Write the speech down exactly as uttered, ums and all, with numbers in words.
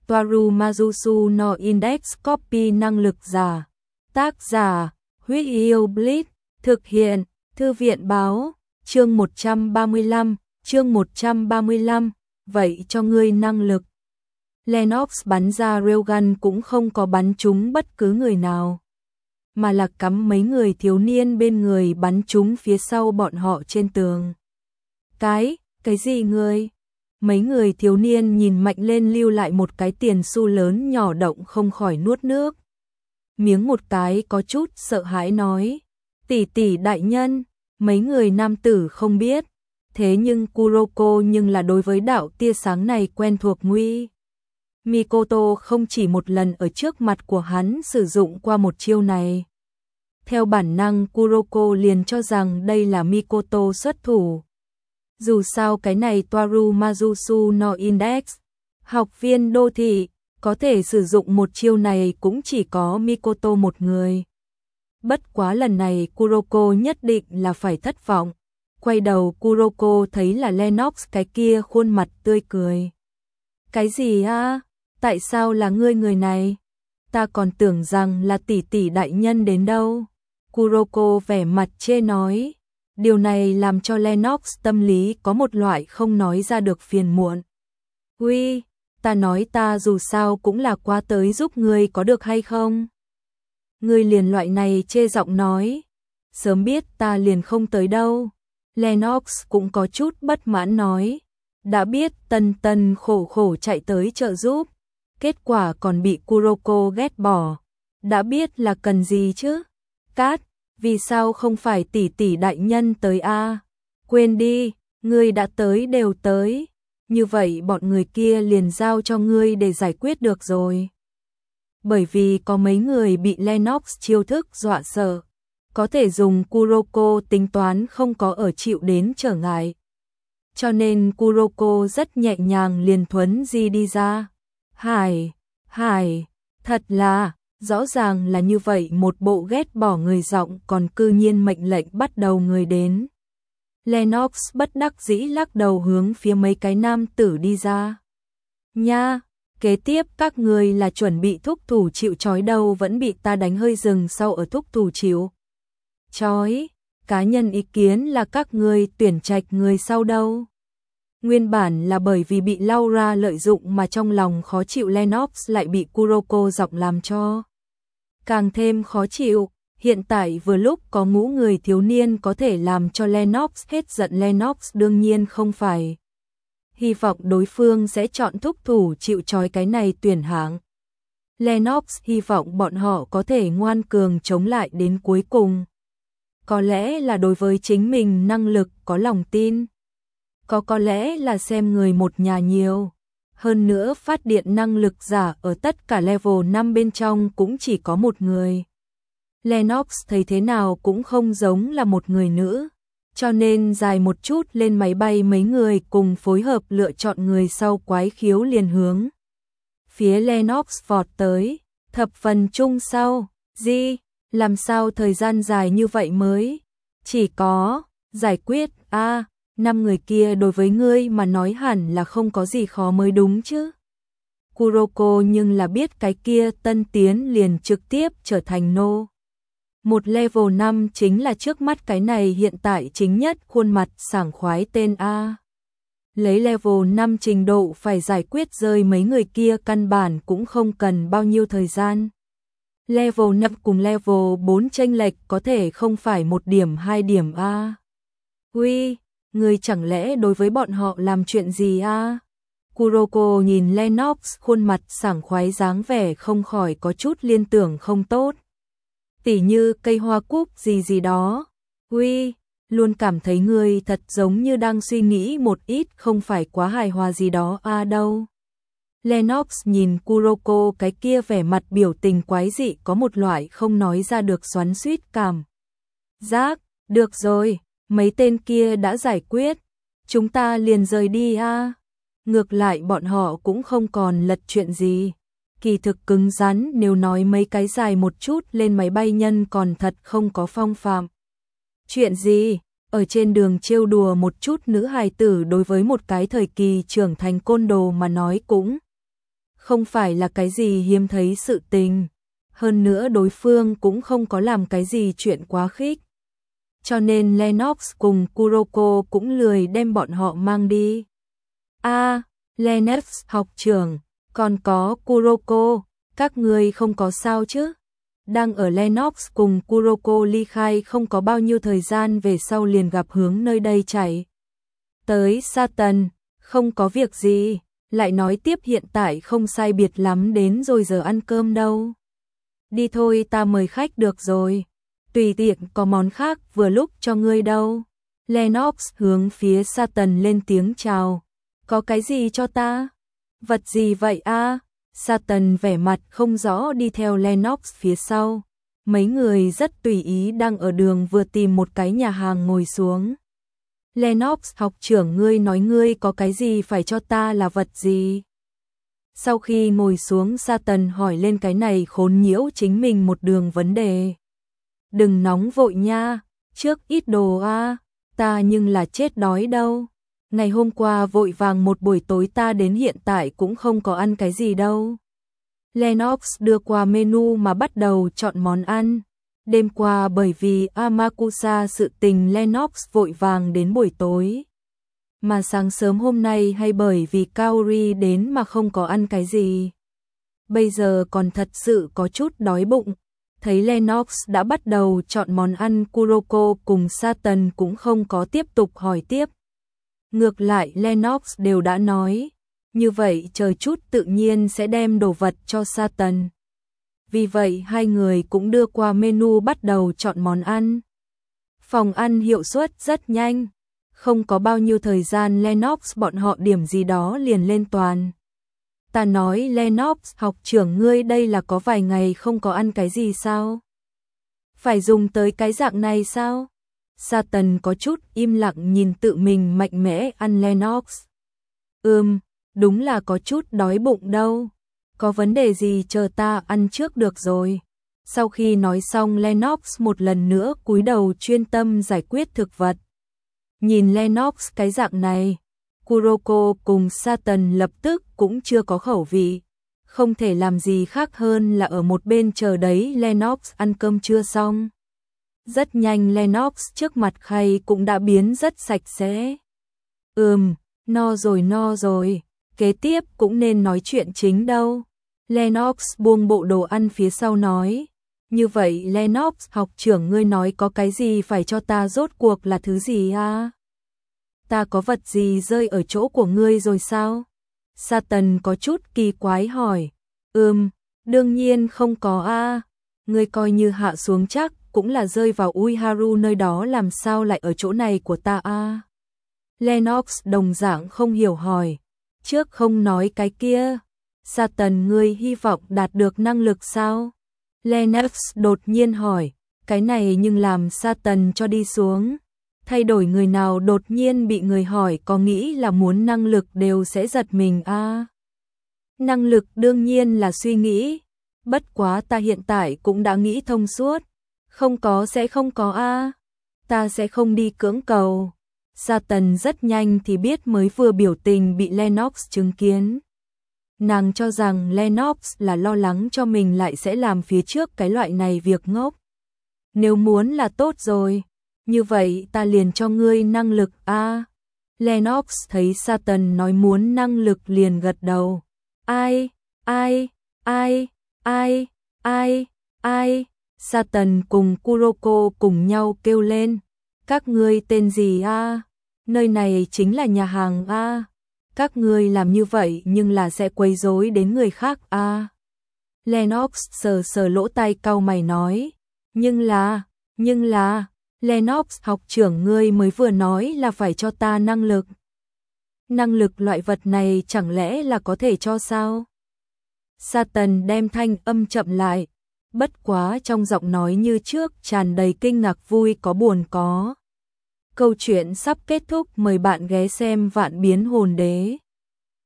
Toaru Mazusu no Index Copy năng lực giả. Tác giả, Huyết Yêu Blitz, thực hiện, Thư viện báo, chương một trăm ba mươi lăm, chương một trăm ba mươi lăm, vậy cho ngươi năng lực. Lennox bắn ra railgun cũng không có bắn trúng bất cứ người nào, mà là cắm mấy người thiếu niên bên người bắn trúng phía sau bọn họ trên tường. Cái, cái gì ngươi? Mấy người thiếu niên nhìn mạnh lên lưu lại một cái tiền xu lớn nhỏ động không khỏi nuốt nước. Miếng một cái có chút sợ hãi nói, tỷ tỷ đại nhân, mấy người nam tử không biết, thế nhưng Kuroko nhưng là đối với đạo tia sáng này quen thuộc nguy. Mikoto không chỉ một lần ở trước mặt của hắn sử dụng qua một chiêu này. Theo bản năng Kuroko liền cho rằng đây là Mikoto xuất thủ. Dù sao cái này Toaru Mazusu no Index, học viên đô thị, có thể sử dụng một chiêu này cũng chỉ có Mikoto một người. Bất quá lần này Kuroko nhất định là phải thất vọng. Quay đầu Kuroko thấy là Lennox cái kia khuôn mặt tươi cười. Cái gì a? Tại sao là ngươi người này? Ta còn tưởng rằng là tỷ tỷ đại nhân đến đâu. Kuroko vẻ mặt chê nói. Điều này làm cho Lennox tâm lý có một loại không nói ra được phiền muộn. Uy, ta nói ta dù sao cũng là qua tới giúp ngươi có được hay không? Ngươi liền loại này chê giọng nói. Sớm biết ta liền không tới đâu. Lennox cũng có chút bất mãn nói. Đã biết tân tân khổ khổ chạy tới trợ giúp. Kết quả còn bị Kuroko ghét bỏ. Đã biết là cần gì chứ? Cát, vì sao không phải tỷ tỷ đại nhân tới a? Quên đi, ngươi đã tới đều tới. Như vậy bọn người kia liền giao cho ngươi để giải quyết được rồi. Bởi vì có mấy người bị Lennox chiêu thức dọa sợ, có thể dùng Kuroko tính toán không có ở chịu đến trở ngại. Cho nên Kuroko rất nhẹ nhàng liền thuấn di đi ra. Hải, hải, thật là, rõ ràng là như vậy một bộ ghét bỏ người giọng còn cư nhiên mệnh lệnh bắt đầu người đến. Lennox bất đắc dĩ lắc đầu hướng phía mấy cái nam tử đi ra. Nha, kế tiếp các người là chuẩn bị thúc thủ chịu trói đâu vẫn bị ta đánh hơi rừng sau ở thúc thủ chịu trói. Cá nhân ý kiến là các người tuyển trạch người sau đâu. Nguyên bản là bởi vì bị Laura lợi dụng mà trong lòng khó chịu Lennox lại bị Kuroko giọng làm cho càng thêm khó chịu. Hiện tại vừa lúc có ngũ người thiếu niên có thể làm cho Lennox hết giận. Lennox đương nhiên không phải hy vọng đối phương sẽ chọn thúc thủ chịu trói cái này tuyển hạng. Lennox hy vọng bọn họ có thể ngoan cường chống lại đến cuối cùng. Có lẽ là đối với chính mình năng lực có lòng tin. Có có lẽ là xem người một nhà nhiều. Hơn nữa phát điện năng lực giả ở tất cả level năm bên trong cũng chỉ có một người. Lennox thấy thế nào cũng không giống là một người nữ. Cho nên dài một chút lên máy bay mấy người cùng phối hợp lựa chọn người sau quái khiếu liền hướng phía Lennox vọt tới. Thập phần chung sau, gì, làm sao thời gian dài như vậy mới chỉ có giải quyết a năm người kia đối với ngươi mà nói hẳn là không có gì khó mới đúng chứ. Kuroko nhưng là biết cái kia tân tiến liền trực tiếp trở thành nô. Một level năm chính là trước mắt cái này hiện tại chính nhất khuôn mặt sảng khoái tên A. Lấy level năm trình độ phải giải quyết rơi mấy người kia căn bản cũng không cần bao nhiêu thời gian. Level năm cùng level bốn chênh lệch có thể không phải một điểm hai điểm A. Uy, người chẳng lẽ đối với bọn họ làm chuyện gì a? Kuroko nhìn Lennox khuôn mặt sảng khoái dáng vẻ không khỏi có chút liên tưởng không tốt. Tỉ như cây hoa cúc gì gì đó. Uy, luôn cảm thấy người thật giống như đang suy nghĩ một ít không phải quá hài hòa gì đó a à đâu. Lennox nhìn Kuroko cái kia vẻ mặt biểu tình quái dị có một loại không nói ra được xoắn xuýt cảm giác. Được rồi, mấy tên kia đã giải quyết, chúng ta liền rời đi a. Ngược lại bọn họ cũng không còn lật chuyện gì. Kỳ thực cứng rắn nếu nói mấy cái dài một chút lên máy bay nhân còn thật không có phong phạm. Chuyện gì? Ở trên đường trêu đùa một chút nữ hài tử đối với một cái thời kỳ trưởng thành côn đồ mà nói cũng không phải là cái gì hiếm thấy sự tình. Hơn nữa đối phương cũng không có làm cái gì chuyện quá khích. Cho nên Lennox cùng Kuroko cũng lười đem bọn họ mang đi. A, à, Lennox học trưởng, còn có Kuroko, các người không có sao chứ? Đang ở Lennox cùng Kuroko ly khai không có bao nhiêu thời gian về sau liền gặp hướng nơi đây chạy tới Satan, không có việc gì, lại nói tiếp hiện tại không sai biệt lắm đến rồi giờ ăn cơm đâu. Đi thôi, ta mời khách được rồi. Tùy tiện có món khác vừa lúc cho ngươi đâu. Lennox hướng phía Satan lên tiếng chào. Có cái gì cho ta? Vật gì vậy a? À? Satan vẻ mặt không rõ đi theo Lennox phía sau. Mấy người rất tùy ý đang ở đường vừa tìm một cái nhà hàng ngồi xuống. Lennox học trưởng, ngươi nói ngươi có cái gì phải cho ta là vật gì? Sau khi ngồi xuống, Satan hỏi lên cái này khốn nhiễu chính mình một đường vấn đề. Đừng nóng vội nha, trước ít đồ a, ta nhưng là chết đói đâu. Ngày hôm qua vội vàng một buổi tối ta đến hiện tại cũng không có ăn cái gì đâu. Lennox đưa qua menu mà bắt đầu chọn món ăn. Đêm qua bởi vì Amakusa sự tình Lennox vội vàng đến buổi tối. Mà sáng sớm hôm nay hay bởi vì Kaori đến mà không có ăn cái gì. Bây giờ còn thật sự có chút đói bụng. Thấy Lennox đã bắt đầu chọn món ăn, Kuroko cùng Satan cũng không có tiếp tục hỏi tiếp. Ngược lại Lennox đều đã nói, như vậy chờ chút tự nhiên sẽ đem đồ vật cho Satan. Vì vậy hai người cũng đưa qua menu bắt đầu chọn món ăn. Phòng ăn hiệu suất rất nhanh, không có bao nhiêu thời gian Lennox bọn họ điểm gì đó liền lên toàn. Ta nói Lennox học trưởng, ngươi đây là có vài ngày không có ăn cái gì sao? Phải dùng tới cái dạng này sao? Satan có chút im lặng nhìn tự mình mạnh mẽ ăn Lennox. Ừm, đúng là có chút đói bụng đâu. Có vấn đề gì chờ ta ăn trước được rồi. Sau khi nói xong Lennox một lần nữa cúi đầu chuyên tâm giải quyết thực vật. Nhìn Lennox cái dạng này, Kuroko cùng Satan lập tức cũng chưa có khẩu vị. Không thể làm gì khác hơn là ở một bên chờ đấy Lennox ăn cơm trưa xong. Rất nhanh Lennox trước mặt khay cũng đã biến rất sạch sẽ. Ừm, no rồi no rồi, kế tiếp cũng nên nói chuyện chính đâu. Lennox buông bộ đồ ăn phía sau nói. Như vậy Lennox học trưởng, ngươi nói có cái gì phải cho ta rốt cuộc là thứ gì à? Ta có vật gì rơi ở chỗ của ngươi rồi sao? Satan có chút kỳ quái hỏi. Ừm, đương nhiên không có a. Ngươi coi như hạ xuống chắc cũng là rơi vào Uiharu nơi đó, làm sao lại ở chỗ này của ta a? Lennox đồng dạng không hiểu hỏi. Trước không nói cái kia. Satan, ngươi hy vọng đạt được năng lực sao? Lennox đột nhiên hỏi. Cái này nhưng làm Satan cho đi xuống. Thay đổi người nào đột nhiên bị người hỏi có nghĩ là muốn năng lực đều sẽ giật mình a. À, năng lực đương nhiên là suy nghĩ. Bất quá ta hiện tại cũng đã nghĩ thông suốt. Không có sẽ không có a. À, ta sẽ không đi cưỡng cầu. Satan rất nhanh thì biết mới vừa biểu tình bị Lennox chứng kiến. Nàng cho rằng Lennox là lo lắng cho mình lại sẽ làm phía trước cái loại này việc ngốc. Nếu muốn là tốt rồi. Như vậy ta liền cho ngươi năng lực a. À, Lennox thấy Satan nói muốn năng lực liền gật đầu. Ai, ai, ai, ai, ai, ai. Satan cùng Kuroko cùng nhau kêu lên. Các ngươi tên gì a? À? Nơi này chính là nhà hàng a. À? Các ngươi làm như vậy nhưng là sẽ quấy rối đến người khác a. À? Lennox sờ sờ lỗ tai cau mày nói. Nhưng là, nhưng là... Lennox học trưởng, ngươi mới vừa nói là phải cho ta năng lực. Năng lực loại vật này chẳng lẽ là có thể cho sao? Satan đem thanh âm chậm lại, bất quá trong giọng nói như trước tràn đầy kinh ngạc, vui có buồn có. Câu chuyện sắp kết thúc, mời bạn ghé xem Vạn Biến Hồn Đế.